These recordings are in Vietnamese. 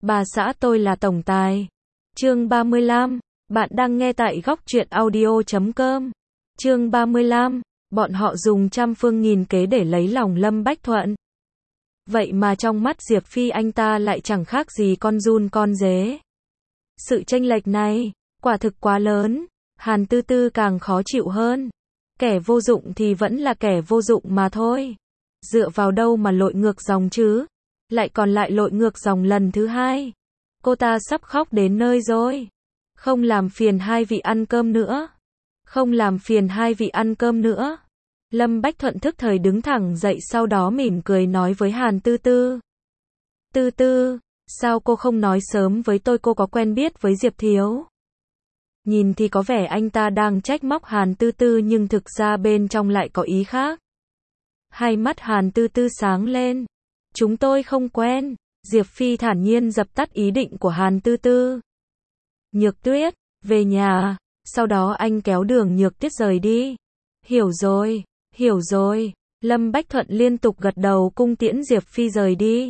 Bà xã tôi là tổng tài. Chương 35. Bạn đang nghe tại góc truyện audio.com. Chương 35. Bọn họ dùng trăm phương nghìn kế để lấy lòng Lâm Bách Thuận. Vậy mà trong mắt Diệp Phi anh ta lại chẳng khác gì con giun con dế. Sự chênh lệch này, quả thực quá lớn. Hàn Tư Tư càng khó chịu hơn. Kẻ vô dụng thì vẫn là kẻ vô dụng mà thôi. Dựa vào đâu mà lội ngược dòng chứ? Lại còn lại lội ngược dòng lần thứ hai. Cô ta sắp khóc đến nơi rồi. Không làm phiền hai vị ăn cơm nữa. Không làm phiền hai vị ăn cơm nữa. Lâm Bách Thuận thức thời đứng thẳng dậy, sau đó mỉm cười nói với Hàn Tư Tư. Tư Tư, sao cô không nói sớm với tôi cô có quen biết với Diệp Thiếu? Nhìn thì có vẻ anh ta đang trách móc Hàn Tư Tư nhưng thực ra bên trong lại có ý khác. Hai mắt Hàn Tư Tư sáng lên. Chúng tôi không quen. Diệp Phi thản nhiên dập tắt ý định của Hàn Tư Tư. Nhược Tuyết, về nhà. Sau đó anh kéo Đường Nhược Tuyết rời đi. Hiểu rồi, hiểu rồi. Lâm Bách Thuận liên tục gật đầu cung tiễn Diệp Phi rời đi.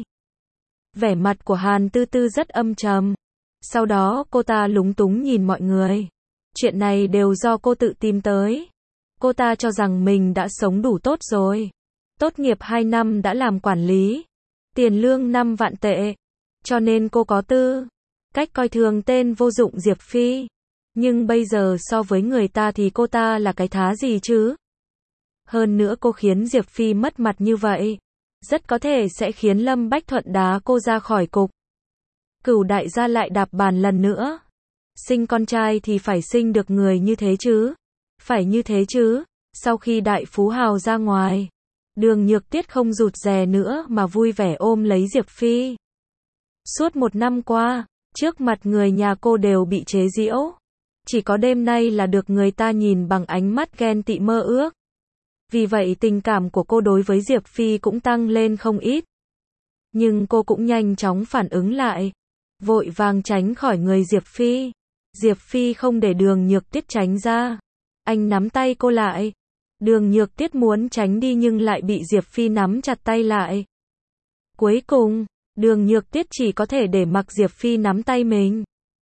Vẻ mặt của Hàn Tư Tư rất âm trầm. Sau đó cô ta lúng túng nhìn mọi người. Chuyện này đều do cô tự tìm tới. Cô ta cho rằng mình đã sống đủ tốt rồi. Tốt nghiệp 2 năm đã làm quản lý. Tiền lương 5 vạn tệ. Cho nên cô có tư cách coi thường tên vô dụng Diệp Phi. Nhưng bây giờ so với người ta thì cô ta là cái thá gì chứ? Hơn nữa cô khiến Diệp Phi mất mặt như vậy. Rất có thể sẽ khiến Lâm Bách Thuận đá cô ra khỏi cục. Cửu đại gia lại đạp bàn lần nữa. Sinh con trai thì phải sinh được người như thế chứ. Phải như thế chứ. Sau khi đại phú hào ra ngoài, Đường Nhược Tuyết không rụt rè nữa mà vui vẻ ôm lấy Diệp Phi. Suốt 1 năm qua, trước mặt người nhà cô đều bị chế giễu. Chỉ có đêm nay là được người ta nhìn bằng ánh mắt ghen tị mơ ước. Vì vậy tình cảm của cô đối với Diệp Phi cũng tăng lên không ít. Nhưng cô cũng nhanh chóng phản ứng lại. Vội vàng tránh khỏi người Diệp Phi. Diệp Phi không để Đường Nhược Tuyết tránh ra. Anh nắm tay cô lại. Đường Nhược Tuyết muốn tránh đi nhưng lại bị Diệp Phi nắm chặt tay lại. Cuối cùng, Đường Nhược Tuyết chỉ có thể để mặc Diệp Phi nắm tay mình.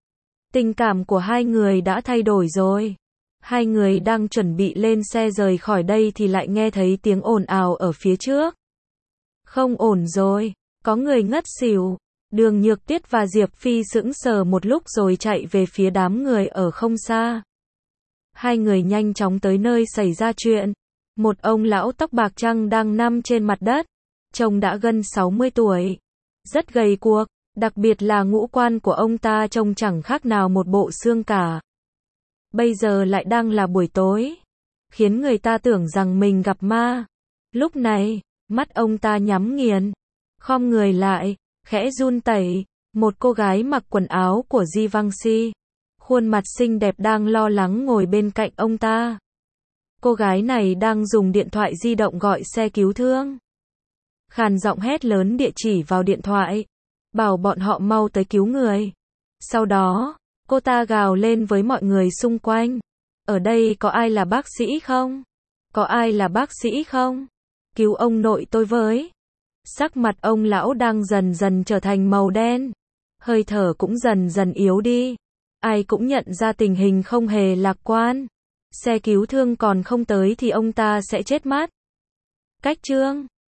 Tình cảm của hai người đã thay đổi rồi. Hai người đang chuẩn bị lên xe rời khỏi đây thì lại nghe thấy tiếng ồn ào ở phía trước. Không ổn rồi, có người ngất xỉu. Đường Nhược Tuyết và Diệp Phi sững sờ một lúc rồi chạy về phía đám người ở không xa. Hai người nhanh chóng tới nơi xảy ra chuyện. Một ông lão tóc bạc trắng đang nằm trên mặt đất. Trông đã gần 60 tuổi. Rất gầy guộc, đặc biệt là ngũ quan của ông ta trông chẳng khác nào một bộ xương cả. Bây giờ lại đang là buổi tối, khiến người ta tưởng rằng mình gặp ma. Lúc này, mắt ông ta nhắm nghiền, khom người lại, khẽ run rẩy. Một cô gái mặc quần áo của Givenchy, khuôn mặt xinh đẹp đang lo lắng ngồi bên cạnh ông ta. Cô gái này đang dùng điện thoại di động gọi xe cứu thương. Khàn giọng hét lớn địa chỉ vào điện thoại, bảo bọn họ mau tới cứu người. Sau đó, cô ta gào lên với mọi người xung quanh. Ở đây có ai là bác sĩ không? Có ai là bác sĩ không? Cứu ông nội tôi với. Sắc mặt ông lão đang dần dần trở thành màu đen. Hơi thở cũng dần dần yếu đi. Ai cũng nhận ra tình hình không hề lạc quan. Xe cứu thương còn không tới thì ông ta sẽ chết mất. Cách chương